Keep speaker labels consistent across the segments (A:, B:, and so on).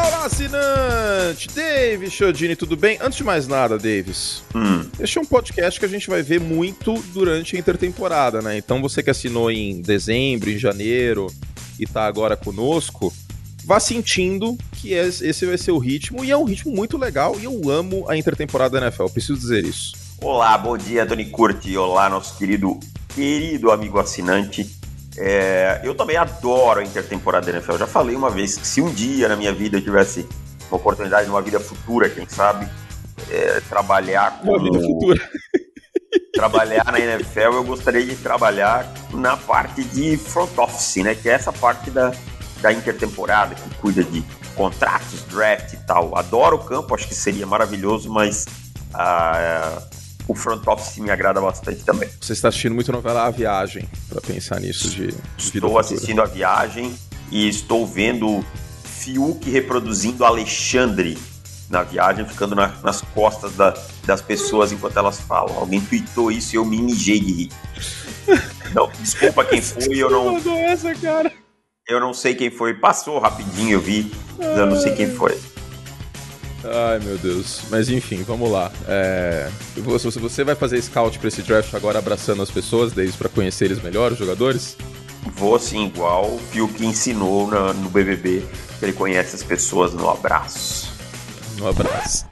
A: Olá, assinante! Davis Chiodini, tudo bem? Antes de mais nada, Davis, este é um podcast que a gente vai ver muito durante a intertemporada, né? Então você que assinou em dezembro, em janeiro e tá agora conosco, vá sentindo que esse vai ser o ritmo, e é um ritmo muito legal, e eu amo a intertemporada da NFL, eu preciso dizer isso.
B: Olá, bom dia, Tony Curti. Olá, nosso querido amigo assinante. Eu também adoro a intertemporada da NFL. Eu já falei uma vez que se um dia na minha vida eu tivesse uma oportunidade, numa vida futura, quem sabe, trabalhar com...
A: Uma vida futura.
B: Trabalhar na NFL, eu gostaria de trabalhar na parte de front office, né? Que é essa parte da intertemporada, que cuida de contratos, draft e tal. Adoro o campo, acho que seria maravilhoso, mas o front office me agrada bastante também.
A: Você está assistindo muito novela A Viagem, para pensar nisso de vida
B: Estou assistindo A Viagem e estou vendo Fiuk reproduzindo Alexandre na viagem, ficando nas costas das pessoas enquanto elas falam. Alguém tweetou isso e eu me mijei de rir. Não, desculpa quem foi, eu não sei quem foi. Passou rapidinho, eu vi, eu não sei quem foi.
A: Ai, meu Deus. Mas enfim, vamos lá. Você vai fazer scout pra esse draft agora, abraçando as pessoas, Davis, pra conhecer eles melhor, os jogadores?
B: Vou sim, igual o Fiuk ensinou no BBB, que ele conhece as pessoas no abraço.
A: No abraço.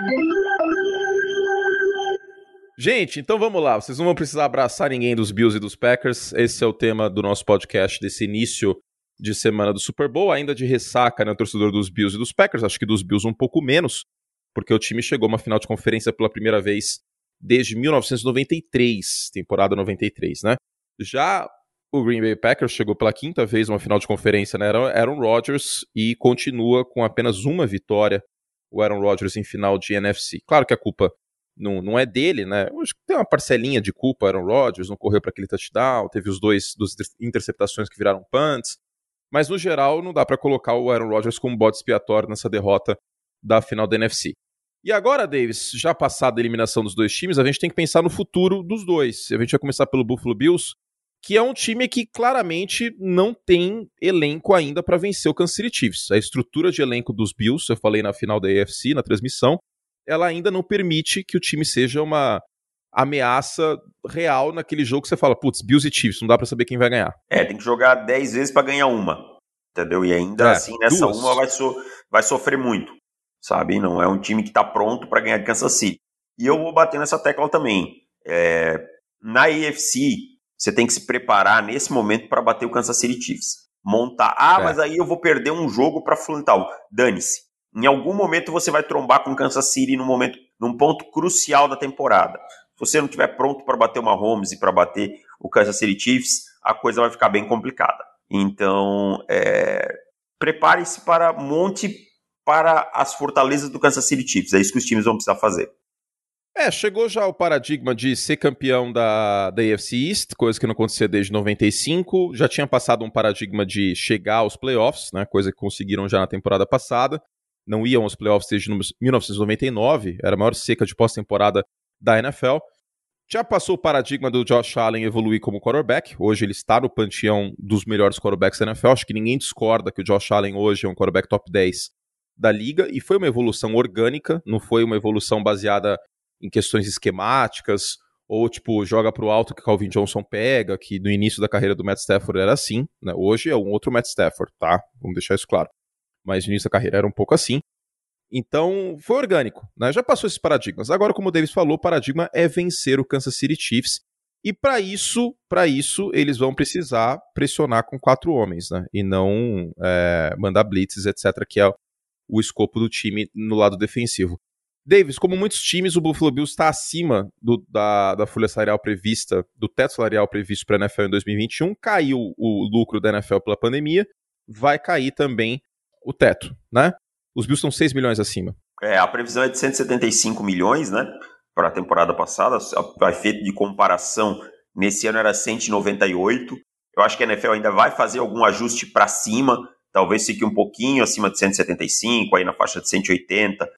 A: Gente, então vamos lá. Vocês não vão precisar abraçar ninguém dos Bills e dos Packers. Esse é o tema do nosso podcast desse início de semana do Super Bowl, ainda de ressaca, né, torcedor dos Bills e dos Packers, acho que dos Bills um pouco menos, porque o time chegou a uma final de conferência pela primeira vez desde 1993, temporada 93, né? Já o Green Bay Packers chegou pela quinta vez a uma final de conferência, né? Era Aaron Rodgers e continua com apenas uma vitória, o Aaron Rodgers em final de NFC. Claro que a culpa não é dele, né? Acho que tem uma parcelinha de culpa, Aaron Rodgers não correu para aquele touchdown, teve os duas interceptações que viraram punts, mas no geral não dá para colocar o Aaron Rodgers como bode expiatório nessa derrota da final da NFC. E agora, Davis, já passada a eliminação dos dois times, a gente tem que pensar no futuro dos dois. A gente vai começar pelo Buffalo Bills, que é um time que claramente não tem elenco ainda para vencer o Kansas City Chiefs. A estrutura de elenco dos Bills, eu falei na final da AFC, na transmissão, ela ainda não permite que o time seja uma ameaça real naquele jogo que você fala, putz, Bills e Chiefs, não dá pra saber quem vai ganhar.
B: Tem que jogar 10 vezes pra ganhar uma, entendeu? E ainda assim, nessa
A: duas.
B: Uma vai sofrer muito, sabe? Não é um time que tá pronto pra ganhar de Kansas City. E eu vou bater nessa tecla também. Na AFC, você tem que se preparar nesse momento pra bater o Kansas City Chiefs. Montar, mas aí eu vou perder um jogo pra Flantal. Dane-se. Em algum momento você vai trombar com o Kansas City num ponto crucial da temporada. Se você não estiver pronto para bater o Mahomes e para bater o Kansas City Chiefs, a coisa vai ficar bem complicada. Então, prepare-se monte para as fortalezas do Kansas City Chiefs. É isso que os times vão precisar fazer.
A: Chegou já o paradigma de ser campeão da AFC East, coisa que não acontecia desde 95. Já tinha passado um paradigma de chegar aos playoffs, né, coisa que conseguiram já na temporada passada. Não iam aos playoffs desde 1999, era a maior seca de pós-temporada da NFL. Já passou o paradigma do Josh Allen evoluir como quarterback. Hoje ele está no panteão dos melhores quarterbacks da NFL. Acho que ninguém discorda que o Josh Allen hoje é um quarterback top 10 da liga. E foi uma evolução orgânica, não foi uma evolução baseada em questões esquemáticas, ou tipo, joga pro alto que Calvin Johnson pega, que no início da carreira do Matt Stafford era assim, né? Hoje é um outro Matt Stafford, tá? Vamos deixar isso claro. Mas no início da carreira era um pouco assim. Então, foi orgânico, né? Já passou esses paradigmas. Agora, como o Davis falou, o paradigma é vencer o Kansas City Chiefs. E para isso, eles vão precisar pressionar com 4 homens, né? E não mandar blitzes, etc., que é o escopo do time no lado defensivo. Davis, como muitos times, o Buffalo Bills está acima da folha salarial prevista, do teto salarial previsto para a NFL em 2021. Caiu o lucro da NFL pela pandemia, vai cair também o teto, né? Os Bills estão 6 milhões acima.
B: A previsão é de 175 milhões, né? Para a temporada passada. A efeito de comparação, nesse ano era 198. Eu acho que a NFL ainda vai fazer algum ajuste para cima. Talvez fique um pouquinho acima de 175, aí na faixa de 180,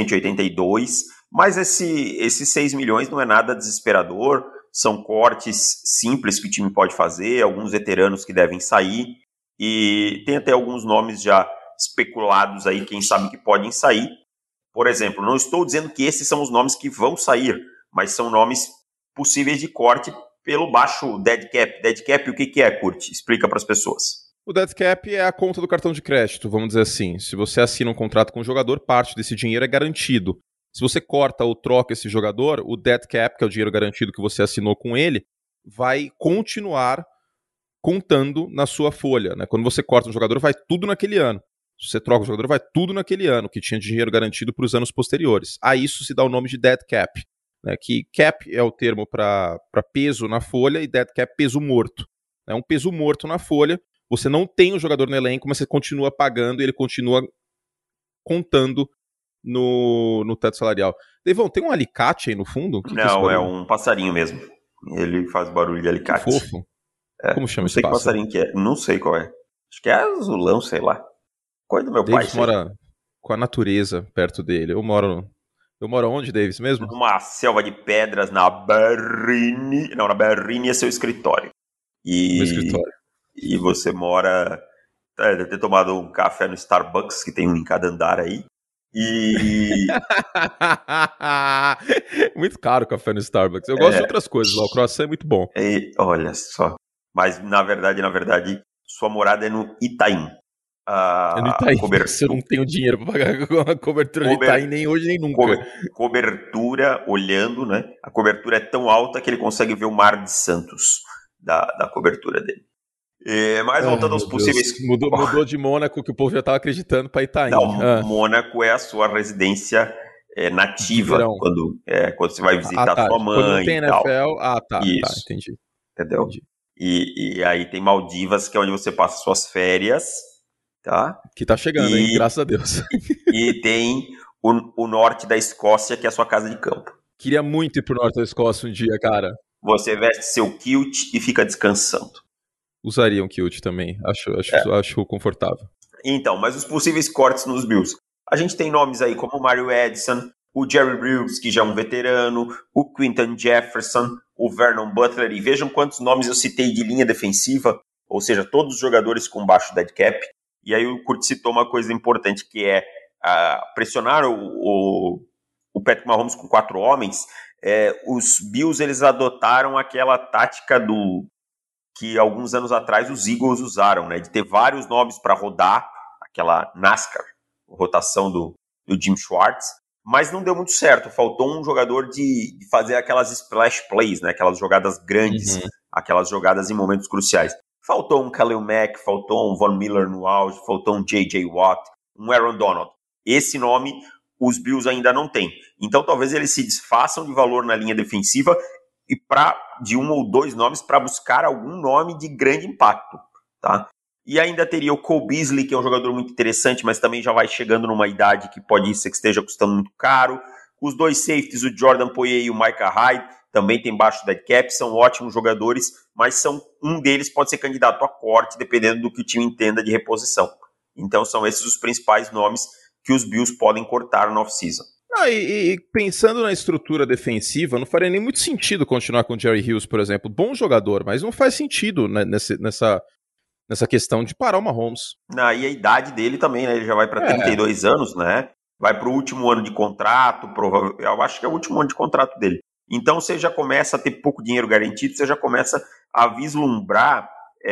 B: 182. Mas esses 6 milhões não é nada desesperador. São cortes simples que o time pode fazer. Alguns veteranos que devem sair. E tem até alguns nomes já especulados aí, quem sabe que podem sair. Por exemplo, não estou dizendo que esses são os nomes que vão sair, mas são nomes possíveis de corte pelo baixo dead cap. Dead cap, o que é, Kurt? Explica para as pessoas.
A: O dead cap é a conta do cartão de crédito, vamos dizer assim. Se você assina um contrato com o jogador, parte desse dinheiro é garantido. Se você corta ou troca esse jogador, o dead cap, que é o dinheiro garantido que você assinou com ele, vai continuar contando na sua folha, né? Quando você corta um jogador, vai tudo naquele ano. Se você troca o jogador, vai tudo naquele ano, que tinha dinheiro garantido para os anos posteriores. A isso se dá o nome de dead cap, né? Que cap é o termo para peso na folha e dead cap peso morto. É um peso morto na folha, você não tem o jogador no elenco, mas você continua pagando e ele continua contando no teto salarial. Devon, tem um alicate aí no fundo?
B: Não, é um passarinho mesmo. Ele faz barulho de alicate.
A: Que fofo. Como chama esse pássaro?
B: Não sei que passarinho que é. Não sei qual é. Acho que é azulão, sei lá. Coisa do meu
A: Davis
B: pai.
A: mora com a natureza perto dele. Eu moro onde, Davis, mesmo?
B: Numa selva de pedras na Berrini. Não, na Berrini é seu escritório.
A: Meu escritório.
B: E você mora... deve ter tomado um café no Starbucks, que tem um em cada andar aí. E...
A: Muito caro o café no Starbucks. Eu gosto de outras coisas lá. O croissant é muito bom.
B: Olha só. Mas, na verdade, sua morada é no Itaim.
A: É no Itaim. Eu não tenho dinheiro para pagar a cobertura do Itaim, nem hoje, nem nunca.
B: Cobertura, olhando, né? A cobertura é tão alta que ele consegue ver o Mar de Santos da cobertura dele. Mas voltando aos possíveis...
A: Mudou de Mônaco, que o povo já estava acreditando, para Itaim.
B: Não, Mônaco é a sua residência nativa, quando você vai visitar sua mãe.
A: Quando não tem NFL,
B: Isso.
A: Entendi.
B: Entendeu? Entendi. E aí tem Maldivas, que é onde você passa suas férias, tá?
A: Que tá chegando, hein? Graças a Deus.
B: E tem o norte da Escócia, que é a sua casa de campo.
A: Queria muito ir pro norte da Escócia um dia, cara.
B: Você veste seu kilt e fica descansando.
A: Usaria um kilt também. Acho confortável.
B: Então, mas os possíveis cortes nos Bills. A gente tem nomes aí como o Mario Edson, o Jerry Hughes, que já é um veterano, o Quinton Jefferson, o Vernon Butler, e vejam quantos nomes eu citei de linha defensiva, ou seja, todos os jogadores com baixo dead cap. E aí o Kurt citou uma coisa importante, que é pressionar o Patrick Mahomes com 4 homens. Os Bills, eles adotaram aquela tática que alguns anos atrás os Eagles usaram, né, de ter vários nomes para rodar, aquela NASCAR, rotação do Jim Schwartz, mas não deu muito certo. Faltou um jogador de fazer aquelas splash plays, né, aquelas jogadas grandes, aquelas jogadas em momentos cruciais. Faltou um Khalil Mack, faltou um Von Miller no auge, faltou um J.J. Watt, um Aaron Donald. Esse nome os Bills ainda não têm. Então talvez eles se desfaçam de valor na linha defensiva e de 1 ou 2 nomes para buscar algum nome de grande impacto, tá? E ainda teria o Cole Beasley, que é um jogador muito interessante, mas também já vai chegando numa idade que pode ser que esteja custando muito caro. Os 2 safeties, o Jordan Poyer e o Micah Hyde, também tem baixo dead cap, são ótimos jogadores, mas um deles pode ser candidato a corte, dependendo do que o time entenda de reposição. Então são esses os principais nomes que os Bills podem cortar no off-season.
A: E pensando na estrutura defensiva, não faria nem muito sentido continuar com o Jerry Hughes, por exemplo. Bom jogador, mas não faz sentido, né, nessa questão de parar o Mahomes.
B: E a idade dele também, né? Ele já vai para 32 anos, né? Vai para o último ano de contrato, eu acho que é o último ano de contrato dele. Então você já começa a ter pouco dinheiro garantido, você já começa a vislumbrar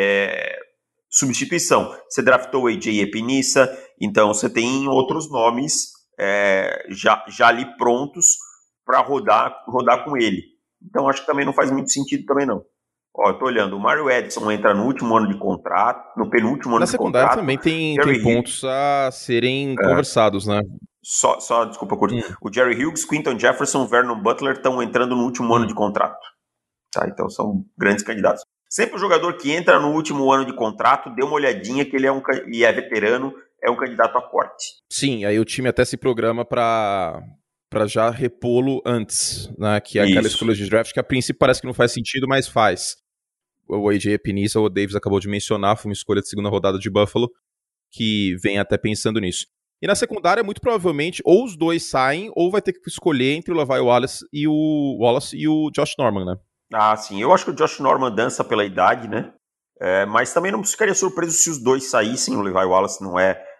B: substituição. Você draftou o AJ Epinesa, então você tem outros nomes já ali prontos para rodar com ele. Então acho que também não faz muito sentido também não. Ó, eu tô olhando, o Mario Edson entra no último ano de contrato, no penúltimo ano de contrato.
A: Na secundária também tem pontos a serem conversados, né?
B: Só desculpa, Curto. O Jerry Hughes, Quinton Jefferson, Vernon Butler estão entrando no último ano de contrato. Tá, então são grandes candidatos. Sempre o jogador que entra no último ano de contrato, dê uma olhadinha que ele é veterano, é um candidato a corte.
A: Sim, aí o time até se programa para já repô-lo antes, né? Que é aquela escolha de draft que a princípio parece que não faz sentido, mas faz. O AJ Epinesa, o Davis acabou de mencionar, foi uma escolha de segunda rodada de Buffalo, que vem até pensando nisso. E na secundária, muito provavelmente, ou os dois saem, ou vai ter que escolher entre o Levi Wallace e o Josh Norman, né?
B: Ah, sim. Eu acho que o Josh Norman dança pela idade, né? Mas também não ficaria surpreso se os dois saíssem. O Levi Wallace não é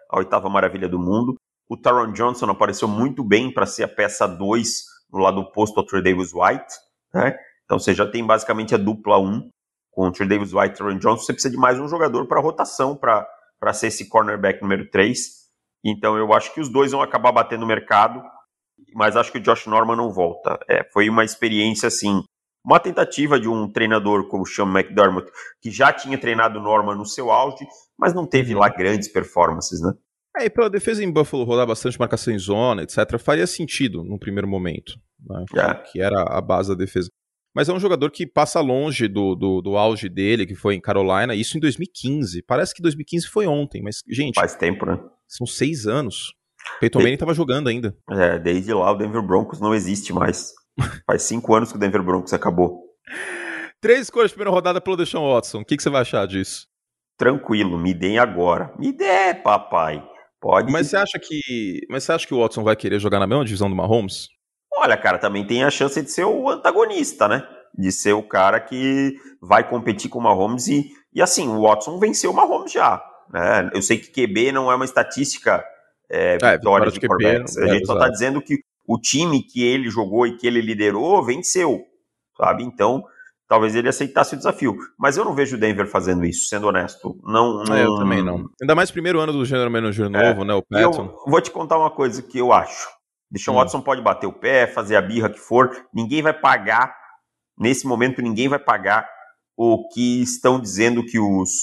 B: a oitava maravilha do mundo. O Taron Johnson apareceu muito bem para ser a peça 2 no lado oposto ao Tre'Davious White, né? Então você já tem basicamente a dupla 1 com o Tre'Davious White e Taron Johnson. Você precisa de mais um jogador para rotação, para ser esse cornerback número 3. Então eu acho que os dois vão acabar batendo no mercado, mas acho que o Josh Norman não volta. Foi uma experiência, assim, uma tentativa de um treinador como o Sean McDermott, que já tinha treinado o Norman no seu auge, mas não teve lá grandes performances, né?
A: E pela defesa em Buffalo rodar bastante marcação em zona, etc., faria sentido no primeiro momento, né? Que era a base da defesa. Mas é um jogador que passa longe do auge dele, que foi em Carolina, isso em 2015. Parece que 2015 foi ontem, mas, gente...
B: Faz tempo, né?
A: São 6 anos. Peyton Manning estava jogando ainda.
B: Desde lá o Denver Broncos não existe mais. Faz 5 anos que o Denver Broncos acabou.
A: 3 escolhas de primeira rodada pelo Deshaun Watson. O que você vai achar disso?
B: Tranquilo, me deem agora. Me dê, papai. Pode.
A: Mas você acha que o Watson vai querer jogar na mesma divisão do Mahomes?
B: Olha, cara, também tem a chance de ser o antagonista, né? De ser o cara que vai competir com o Mahomes e assim, o Watson venceu o Mahomes já. Né? Eu sei que QB não é uma estatística vitória de quarterbacks. A gente só está dizendo que o time que ele jogou e que ele liderou venceu, sabe? Então, talvez ele aceitasse o desafio. Mas eu não vejo o Denver fazendo isso, sendo honesto. Não...
A: eu também não. Ainda mais primeiro ano do General Manager novo, né? O Patton.
B: Eu vou te contar uma coisa que eu acho. Deshaun Watson pode bater o pé, fazer a birra que for. Ninguém vai pagar, nesse momento, ninguém vai pagar o que estão dizendo que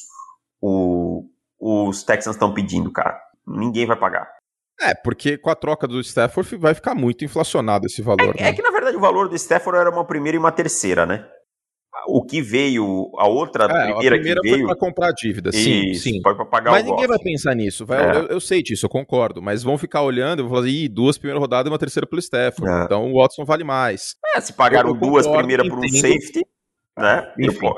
B: os Texans estão pedindo, cara. Ninguém vai pagar.
A: Porque com a troca do Stafford vai ficar muito inflacionado esse valor.
B: É que, na verdade, o valor do Stafford era uma primeira e uma terceira, né? O que veio, a primeira que veio...
A: foi para comprar a dívida, sim.
B: Foi para pagar
A: mas
B: o
A: ninguém
B: Goff.
A: vai pensar nisso. Eu sei disso, eu concordo. Mas vão ficar olhando e vão falar assim, 2 primeiras rodadas e uma terceira pelo Stafford. Então o Watson vale mais.
B: Se pagaram 2 primeiras por um safety, né?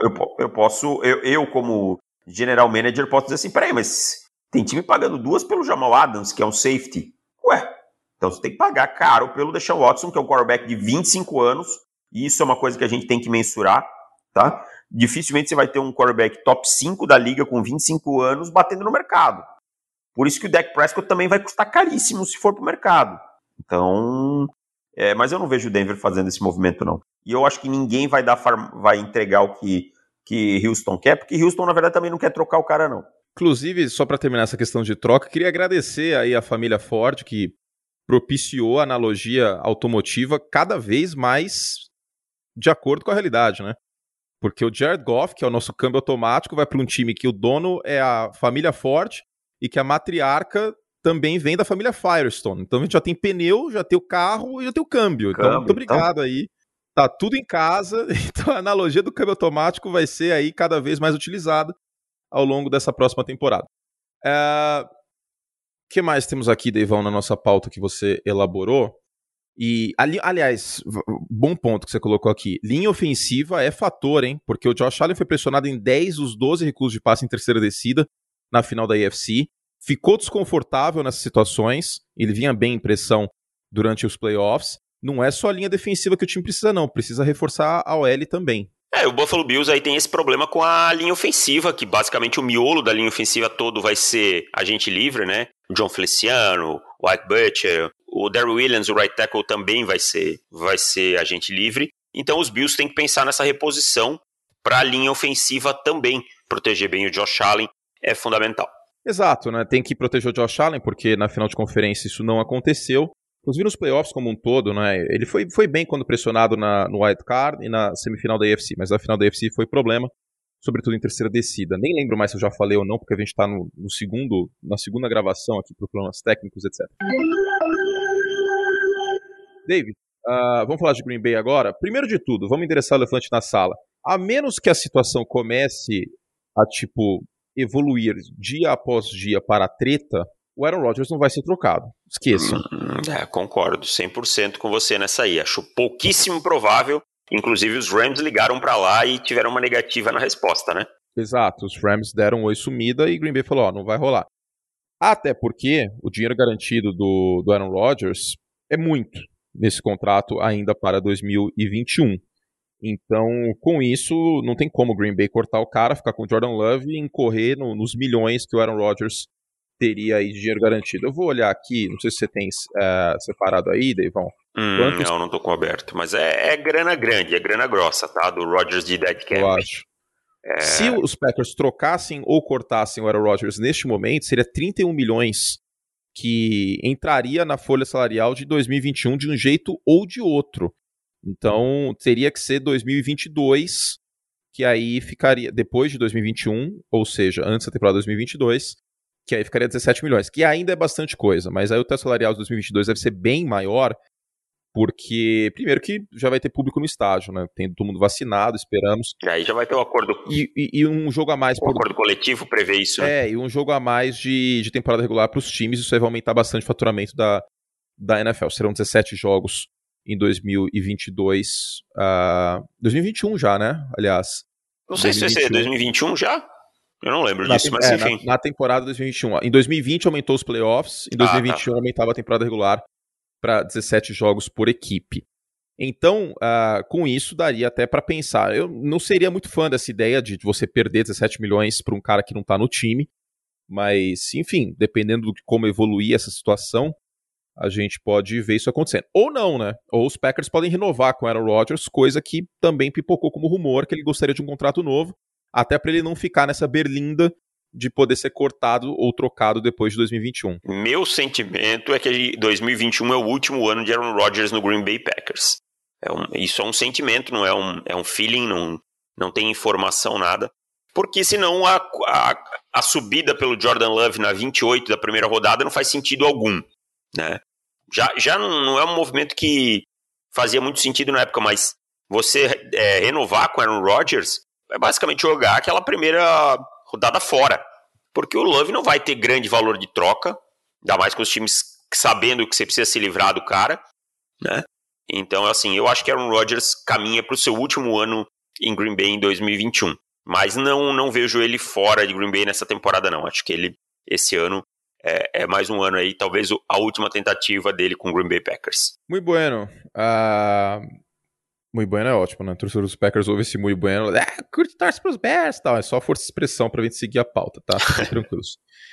B: Eu como general manager, posso dizer assim, peraí, mas tem time pagando 2 pelo Jamal Adams, que é um safety. Então você tem que pagar caro pelo Deshaun Watson, que é um quarterback de 25 anos, e isso é uma coisa que a gente tem que mensurar, tá? Dificilmente você vai ter um quarterback top 5 da liga com 25 anos batendo no mercado. Por isso que o Dak Prescott também vai custar caríssimo se for pro mercado. Então, mas eu não vejo o Denver fazendo esse movimento, não. E eu acho que ninguém vai entregar o que Houston quer, porque Houston, na verdade, também não quer trocar o cara, não.
A: Inclusive, só para terminar essa questão de troca, queria agradecer aí a família Ford, que propiciou a analogia automotiva cada vez mais de acordo com a realidade, né? Porque o Jared Goff, que é o nosso câmbio automático, vai para um time que o dono é a família Ford e que a matriarca também vem da família Firestone. Então a gente já tem pneu, já tem o carro e já tem o câmbio. Então, muito obrigado aí. Tá tudo em casa. Então a analogia do câmbio automático vai ser aí cada vez mais utilizada ao longo dessa próxima temporada. O que mais temos aqui, Deivão, na nossa pauta que você elaborou? E, aliás, bom ponto que você colocou aqui. Linha ofensiva é fator, hein? Porque o Josh Allen foi pressionado em 10 dos 12 recursos de passe em terceira descida na final da AFC. Ficou desconfortável nessas situações. Ele vinha bem em pressão durante os playoffs. Não é só a linha defensiva que o time precisa, não. Precisa reforçar a OL também.
C: O Buffalo Bills aí tem esse problema com a linha ofensiva, que basicamente o miolo da linha ofensiva todo vai ser agente livre, né? John Feliciano, White Butcher, o Darryl Williams, o right tackle, também vai ser agente livre. Então os Bills têm que pensar nessa reposição para a linha ofensiva também. Proteger bem o Josh Allen é fundamental.
A: Exato, né? Tem que proteger o Josh Allen, porque na final de conferência isso não aconteceu. Inclusive nos playoffs como um todo, né? Ele foi bem quando pressionado no wild card e na semifinal da AFC, mas na final da AFC foi problema, sobretudo em terceira descida. Nem lembro mais se eu já falei ou não, porque a gente está na segunda gravação aqui por problemas técnicos, etc. David, vamos falar de Green Bay agora? Primeiro de tudo, vamos endereçar o elefante na sala. A menos que a situação comece a, evoluir dia após dia para a treta, o Aaron Rodgers não vai ser trocado. Esqueçam.
C: Concordo 100% com você nessa aí. Acho pouquíssimo provável. Inclusive os Rams ligaram para lá e tiveram uma negativa na resposta, né?
A: Exato. Os Rams deram oi sumida e Green Bay falou, não vai rolar. Até porque o dinheiro garantido do Aaron Rodgers é muito nesse contrato ainda para 2021. Então, com isso, não tem como o Green Bay cortar o cara, ficar com o Jordan Love e incorrer nos milhões que o Aaron Rodgers teria aí de dinheiro garantido. Eu vou olhar aqui, não sei se você tem separado aí, Deivão.
C: Não tô com aberto, mas é grana grande, é grana grossa, tá? Do Rodgers de dead cap.
A: Eu acho. Se os Packers trocassem ou cortassem o Aaron Rodgers neste momento, seria 31 milhões que entraria na folha salarial de 2021 de um jeito ou de outro. Então, teria que ser 2022, que aí ficaria depois de 2021, ou seja, antes da temporada 2022, que aí ficaria 17 milhões, que ainda é bastante coisa, mas aí o teto salarial de 2022 deve ser bem maior, porque, primeiro que já vai ter público no estádio, né? Tem todo mundo vacinado, esperamos.
C: E aí já vai ter um acordo.
A: E um jogo a mais.
C: Acordo coletivo prevê isso, né?
A: E um jogo a mais de temporada regular para os times, isso aí vai aumentar bastante o faturamento da NFL. Serão 17 jogos em 2022. 2021 já, né? Aliás.
C: Não sei 2021. Se vai ser 2021 já. Eu não lembro disso, mas enfim.
A: Na temporada 2021. Em 2020 aumentou os playoffs, em 2021 aumentava a temporada regular para 17 jogos por equipe. Então, com isso, daria até para pensar. Eu não seria muito fã dessa ideia de você perder 17 milhões para um cara que não está no time, mas, enfim, dependendo de como evoluir essa situação, a gente pode ver isso acontecendo. Ou não, né? Ou os Packers podem renovar com o Aaron Rodgers, coisa que também pipocou como rumor, que ele gostaria de um contrato novo, até para ele não ficar nessa berlinda de poder ser cortado ou trocado depois de 2021.
C: Meu sentimento é que 2021 é o último ano de Aaron Rodgers no Green Bay Packers. Isso é um sentimento, não é um feeling, não tem informação, nada. Porque senão a subida pelo Jordan Love na 28 da primeira rodada não faz sentido algum, né? Já não é um movimento que fazia muito sentido na época, mas você renovar com Aaron Rodgers é basicamente jogar aquela primeira rodada fora, porque o Love não vai ter grande valor de troca, ainda mais com os times sabendo que você precisa se livrar do cara, né? Então, assim, eu acho que Aaron Rodgers caminha para o seu último ano em Green Bay em 2021, mas não vejo ele fora de Green Bay nessa temporada, não. Acho que esse ano é mais um ano aí, talvez a última tentativa dele com o Green Bay Packers.
A: Muito bueno. Muito bueno é ótimo, né? O torcedor dos Packers ouve esse muito bueno. Curte, torce pros Bears e tal. É só força de expressão pra gente seguir a pauta, tá? Fiquem tranquilos.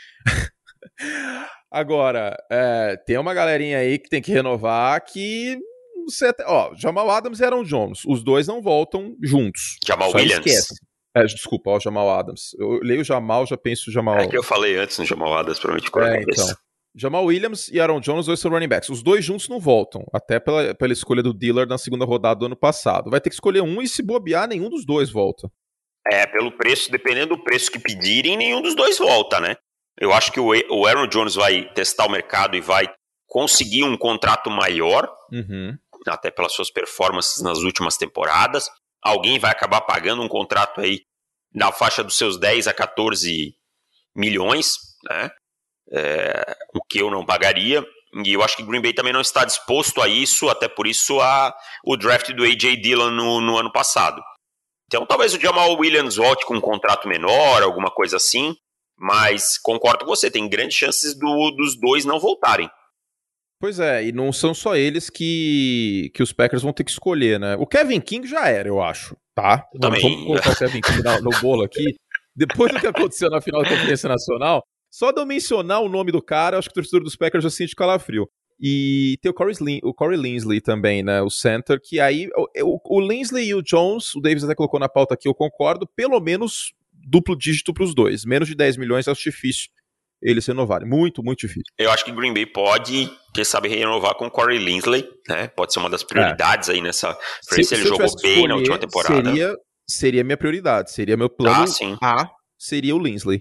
A: Agora, tem uma galerinha aí que tem que renovar que... Jamal Adams e Aaron Jones. Os dois não voltam juntos.
C: Jamal Williams.
A: Esquece. Desculpa, Jamal Adams. Eu leio Jamal, já penso Jamal...
C: É que eu falei antes no Jamal Adams, pra mim ficou na cabeça.
A: Então. Jamal Williams e Aaron Jones, dois são running backs. Os dois juntos não voltam, até pela escolha do Dillard na segunda rodada do ano passado. Vai ter que escolher um e se bobear, nenhum dos dois volta.
C: Pelo preço, dependendo do preço que pedirem, nenhum dos dois volta, né? Eu acho que o Aaron Jones vai testar o mercado e vai conseguir um contrato maior, até pelas suas performances nas últimas temporadas. Alguém vai acabar pagando um contrato aí na faixa dos seus 10 a 14 milhões, né? O que eu não pagaria, e eu acho que Green Bay também não está disposto a isso, até por isso o draft do A.J. Dillon no ano passado. Então talvez o Jamal Williams volte com um contrato menor, alguma coisa assim, mas concordo com você, tem grandes chances dos dois não voltarem.
A: Pois e não são só eles que os Packers vão ter que escolher, né? O Kevin King já era, eu acho, tá? Vamos colocar o Kevin King no bolo aqui. Depois do que aconteceu na final da Conferência Nacional, só de eu mencionar o nome do cara, acho que o torcedor dos Packers já sente calafrio. E tem o Corey Linsley também, né? O center, que aí... O Linsley e o Jones, o Davis até colocou na pauta aqui, eu concordo, pelo menos duplo dígito para os dois. Menos de 10 milhões é difícil eles renovarem. Muito, muito difícil.
C: Eu acho que Green Bay pode, quem sabe, renovar com o Corey Linsley, né? Pode ser uma das prioridades aí nessa... Se ele jogou bem na última temporada.
A: Seria minha prioridade. Seria meu plano A, seria o Linsley.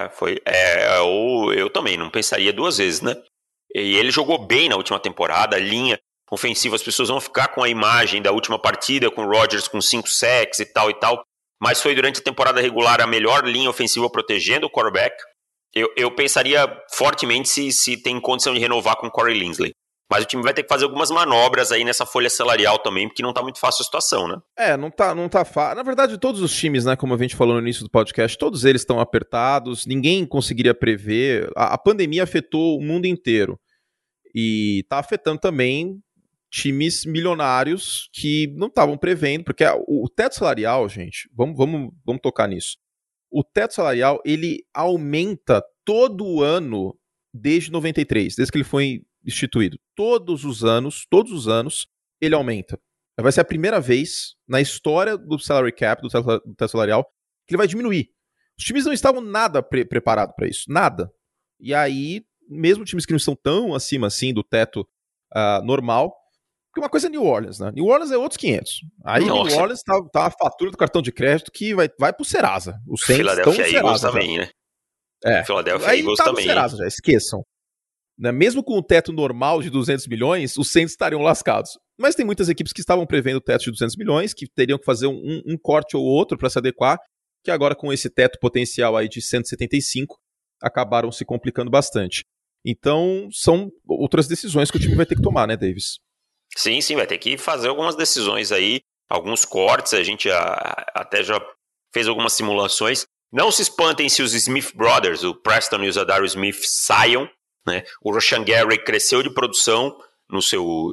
C: Eu também não pensaria duas vezes, né? E ele jogou bem na última temporada, a linha ofensiva, as pessoas vão ficar com a imagem da última partida, com o Rodgers com 5 sacks e tal, mas foi durante a temporada regular a melhor linha ofensiva protegendo o quarterback. Eu pensaria fortemente se tem condição de renovar com o Corey Linsley. Mas o time vai ter que fazer algumas manobras aí nessa folha salarial também, porque não tá muito fácil a situação, né?
A: Não tá fácil. Na verdade, todos os times, né, como a gente falou no início do podcast, todos eles estão apertados, ninguém conseguiria prever. A pandemia afetou o mundo inteiro. E tá afetando também times milionários que não estavam prevendo, porque o teto salarial, gente, vamos tocar nisso. O teto salarial, ele aumenta todo ano desde 93, desde que ele foi instituído. Todos os anos, ele aumenta. Vai ser a primeira vez na história do salary cap, do teto salarial, que ele vai diminuir. Os times não estavam nada preparados para isso, nada. E aí, mesmo times que não estão tão acima assim do teto normal, porque uma coisa é New Orleans, né? New Orleans é outros 500. Aí Nossa. New Orleans tá a fatura do cartão de crédito que vai pro Serasa. Os Saints estão no Serasa
C: também, né?
A: Philadelphia Eagles tá também. Serasa já, esqueçam. Né? Mesmo com o teto normal de 200 milhões, os Saints estariam lascados. Mas tem muitas equipes que estavam prevendo o teto de 200 milhões, que teriam que fazer um corte ou outro para se adequar, que agora com esse teto potencial aí de 175, acabaram se complicando bastante. Então, são outras decisões que o time vai ter que tomar, né, Davis?
C: Sim, vai ter que fazer algumas decisões aí, alguns cortes, a gente até já fez algumas simulações. Não se espantem se os Smith Brothers, o Preston e o Zadarius Smith, saiam, né? O Rashan Gary cresceu de produção no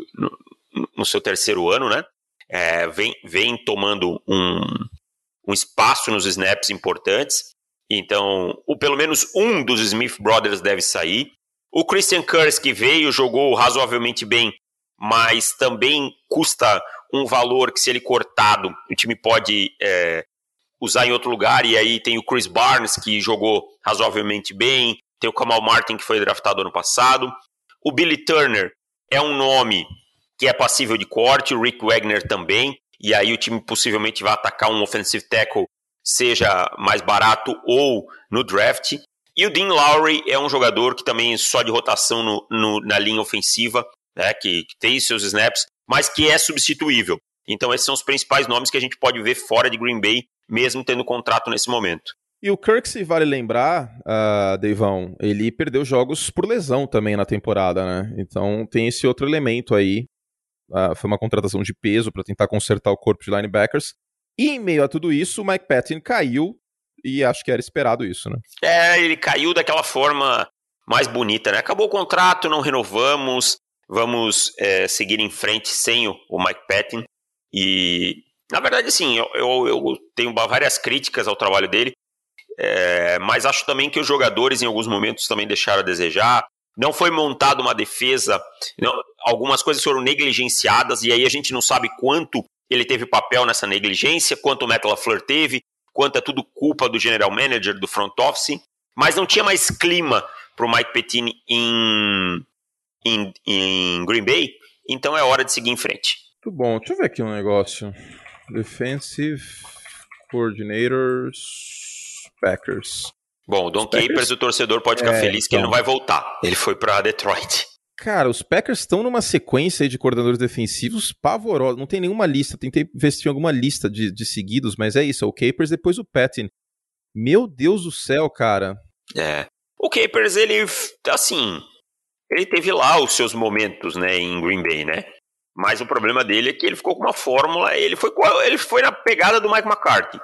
C: seu terceiro ano, né? Vem tomando um espaço nos snaps importantes. Então, pelo menos um dos Smith Brothers deve sair. O Christian Kirk, que veio, jogou razoavelmente bem, mas também custa um valor que, se ele cortado, o time pode usar em outro lugar. E aí tem o Chris Barnes, que jogou razoavelmente bem. Tem o Kamal Martin, que foi draftado ano passado. O Billy Turner é um nome que é passível de corte. O Rick Wagner também. E aí o time possivelmente vai atacar um offensive tackle, seja mais barato ou no draft. E o Dean Lowry é um jogador que também é só de rotação na linha ofensiva, né, que tem seus snaps, mas que é substituível. Então esses são os principais nomes que a gente pode ver fora de Green Bay, mesmo tendo contrato nesse momento.
A: E o Kirk, se vale lembrar, Deivão, ele perdeu jogos por lesão também na temporada, né? Então tem esse outro elemento aí. Foi uma contratação de peso para tentar consertar o corpo de linebackers. E em meio a tudo isso, o Mike Patton caiu, e acho que era esperado isso, né?
C: Ele caiu daquela forma mais bonita, né? Acabou o contrato, não renovamos, vamos seguir em frente sem o Mike Patton. E, na verdade, assim, eu tenho várias críticas ao trabalho dele, mas acho também que os jogadores, em alguns momentos, também deixaram a desejar. Não foi montada uma defesa, algumas coisas foram negligenciadas, e aí a gente não sabe quanto ele teve papel nessa negligência, quanto o Matt LaFleur teve, quanto é tudo culpa do general manager, do front office, mas não tinha mais clima para o Mike Pettine em Green Bay, então é hora de seguir em frente.
A: Muito bom, deixa eu ver aqui um negócio. Defensive Coordinators Packers.
C: Bom, o Don Capers, o torcedor pode ficar feliz que ele não vai voltar. Ele foi para Detroit.
A: Cara, os Packers estão numa sequência aí de coordenadores defensivos pavorosa. Não tem nenhuma lista. Tentei investir em alguma lista de seguidos, mas é isso. É o Capers, depois o Patton. Meu Deus do céu, cara.
C: O Capers, ele teve lá os seus momentos, né, em Green Bay, né? Mas o problema dele é que ele ficou com uma fórmula. Ele foi na pegada do Mike McCarthy.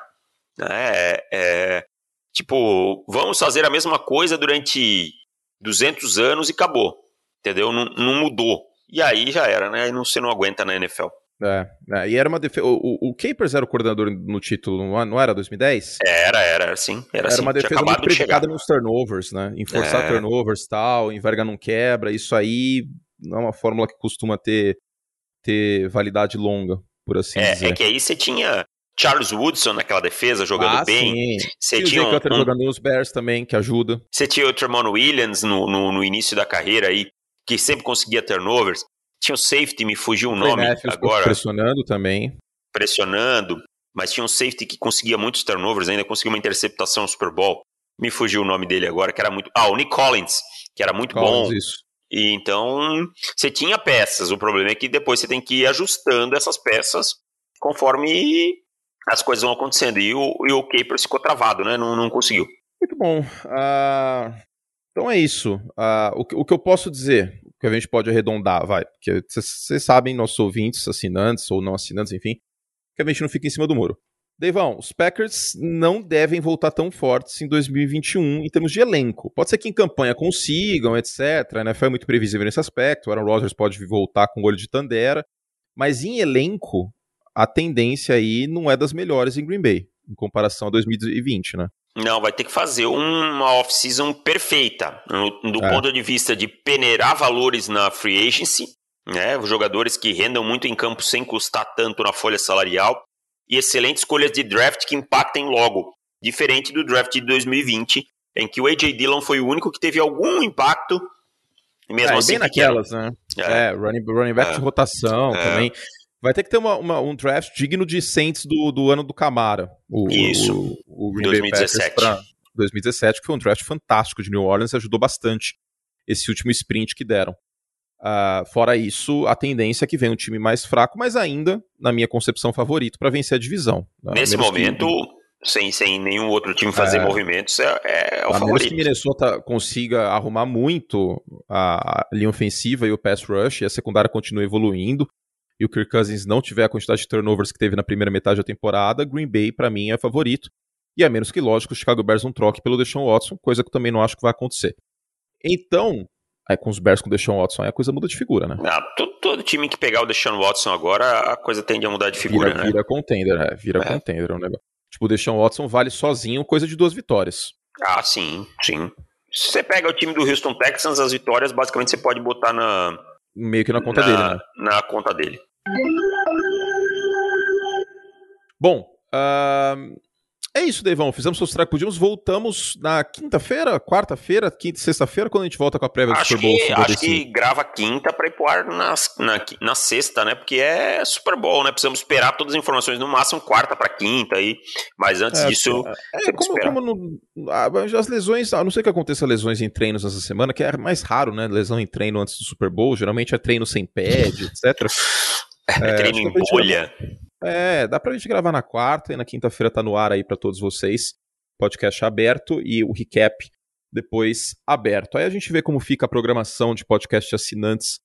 C: Tipo, vamos fazer a mesma coisa durante 200 anos e acabou. Entendeu? Não mudou. E aí já era, né? Aí você não aguenta na NFL.
A: E era uma defesa. O Capers era o coordenador no título, não era 2010?
C: Era sim. Era
A: uma defesa muito predicada nos turnovers, né? Em forçar turnovers e tal, enverga não quebra. Isso aí não é uma fórmula que costuma ter validade longa, por assim dizer.
C: É que aí você tinha Charles Woodson naquela defesa jogando bem.
A: Você tinha o Jay jogando nos Bears também, que ajuda.
C: Você tinha o Tremont Williams no início da carreira aí, que sempre conseguia turnovers. Tinha o safety, me fugiu o nome agora.
A: Pressionando também.
C: Mas tinha um safety que conseguia muitos turnovers, ainda conseguiu uma interceptação no Super Bowl. Me fugiu o nome dele agora, que era muito... o Nick Collins, que era muito bom.
A: Isso.
C: E então, você tinha peças. O problema é que depois você tem que ir ajustando essas peças conforme as coisas vão acontecendo. E o Capers ficou travado, né? Não conseguiu.
A: Muito bom. Então é isso. O que eu posso dizer, o que a gente pode arredondar, porque vocês sabem, nossos ouvintes, assinantes ou não assinantes, enfim, que a gente não fica em cima do muro. Deivão, os Packers não devem voltar tão fortes em 2021 em termos de elenco. Pode ser que em campanha consigam, etc. A NFL é muito previsível nesse aspecto. O Aaron Rodgers pode voltar com o olho de Tandera. Mas em elenco, a tendência aí não é das melhores em Green Bay, em comparação a 2020, né?
C: Não, vai ter que fazer uma off-season perfeita, do ponto de vista de peneirar valores na free agency, né? Jogadores que rendam muito em campo sem custar tanto na folha salarial, e excelentes escolhas de draft que impactem logo, diferente do draft de 2020, em que o A.J. Dillon foi o único que teve algum impacto, e mesmo assim
A: bem naquelas, né? Running back de rotação também. Vai ter que ter um draft digno de Saints do ano do Camara. O Green
C: 2017.
A: Bay Packers 2017, que foi um draft fantástico de New Orleans, ajudou bastante esse último sprint que deram. Fora isso, a tendência é que venha um time mais fraco, mas ainda, na minha concepção, favorito para vencer a divisão.
C: Nesse momento, sem nenhum outro time fazer movimentos, é o favorito. A menos
A: que Minnesota consiga arrumar muito a linha ofensiva e o pass rush, e a secundária continue evoluindo, e o Kirk Cousins não tiver a quantidade de turnovers que teve na primeira metade da temporada, Green Bay, para mim, é favorito. E a menos que, lógico, o Chicago Bears não troque pelo Deshaun Watson, coisa que eu também não acho que vai acontecer. Então, com os Bears com o Deshaun Watson, aí a coisa muda de figura, né?
C: Todo time que pegar o Deshaun Watson agora, a coisa tende a mudar de figura, né?
A: Vira contender, contender. É um negócio. Tipo, o Deshaun Watson vale sozinho coisa de 2 vitórias.
B: Sim.
C: Se você pega o time do Houston Texans, as vitórias, basicamente, você pode botar
A: meio que na conta dele, né?
C: Na conta dele.
A: Bom, é isso, Deivão. Fizemos o track, podíamos. Voltamos na quinta-feira, quarta-feira, quinta e sexta-feira, quando a gente volta com a prévia do Super Bowl.
C: Acho que grava quinta pra ir pro ar na sexta, né? Porque é Super Bowl, né? Precisamos esperar todas as informações, no máximo quarta pra quinta aí. Mas antes disso,
A: as lesões, a não ser que aconteça lesões em treinos essa semana, que é mais raro, né? Lesão em treino antes do Super Bowl, geralmente é treino sem pad, etc.
C: Treino em bolha.
A: Dá pra gente gravar na quarta e na quinta-feira tá no ar aí pra todos vocês. Podcast aberto e o recap depois aberto. Aí a gente vê como fica a programação de podcast assinantes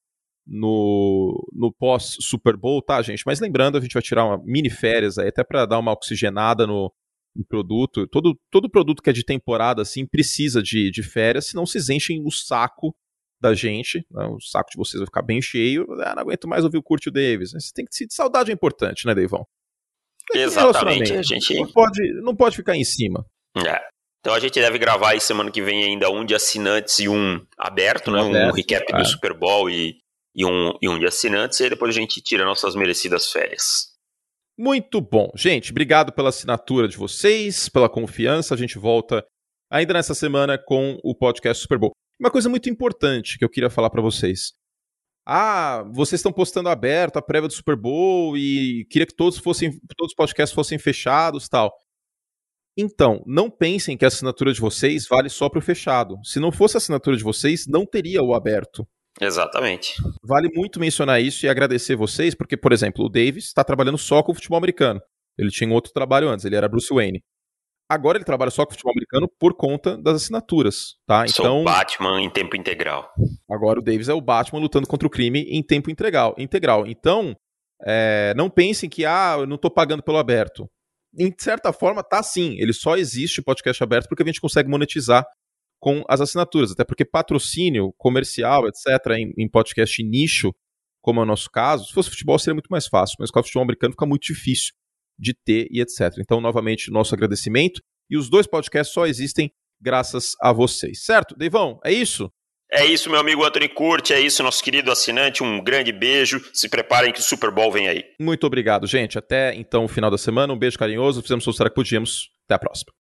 A: no pós-Super Bowl, tá, gente? Mas lembrando, a gente vai tirar uma mini férias aí, até pra dar uma oxigenada no produto. Todo produto que é de temporada, assim, precisa de férias, senão vocês enchem o saco da gente, né? O saco de vocês vai ficar bem cheio. Não aguento mais ouvir o Curtis Davis. Você tem que se saudade é importante, né, Deivão?
C: Exatamente. A gente
A: não pode ficar em cima.
C: Então a gente deve gravar aí semana que vem ainda um de assinantes e um aberto, né? Um recap do Super Bowl e um de assinantes, e aí depois a gente tira nossas merecidas férias.
A: Muito bom. Gente, obrigado pela assinatura de vocês, pela confiança. A gente volta ainda nessa semana com o podcast Super Bowl. Uma coisa muito importante que eu queria falar para vocês. Vocês estão postando aberto a prévia do Super Bowl e queria que todos os podcasts fossem fechados e tal. Então, não pensem que a assinatura de vocês vale só para o fechado. Se não fosse a assinatura de vocês, não teria o aberto.
C: Exatamente.
A: Vale muito mencionar isso e agradecer vocês, porque, por exemplo, o Davis está trabalhando só com o futebol americano. Ele tinha um outro trabalho antes, ele era Bruce Wayne. Agora ele trabalha só com o futebol americano por conta das assinaturas, tá?
C: Sou o Batman em tempo integral.
A: Agora o Davis é o Batman lutando contra o crime em tempo integral. Então, não pensem que, eu não tô pagando pelo aberto. Em certa forma, tá sim. Ele só existe o podcast aberto porque a gente consegue monetizar com as assinaturas. Até porque patrocínio comercial, etc., em podcast nicho, como é o nosso caso, se fosse futebol seria muito mais fácil, mas com o futebol americano fica muito difícil de ter e etc. Então, novamente, nosso agradecimento. E os 2 podcasts só existem graças a vocês. Certo, Deivão? É isso?
C: É isso, meu amigo Anthony Curti. É isso, nosso querido assinante. Um grande beijo. Se preparem que o Super Bowl vem aí.
A: Muito obrigado, gente. Até, então, o final da semana. Um beijo carinhoso. Fizemos o que podíamos. Até a próxima.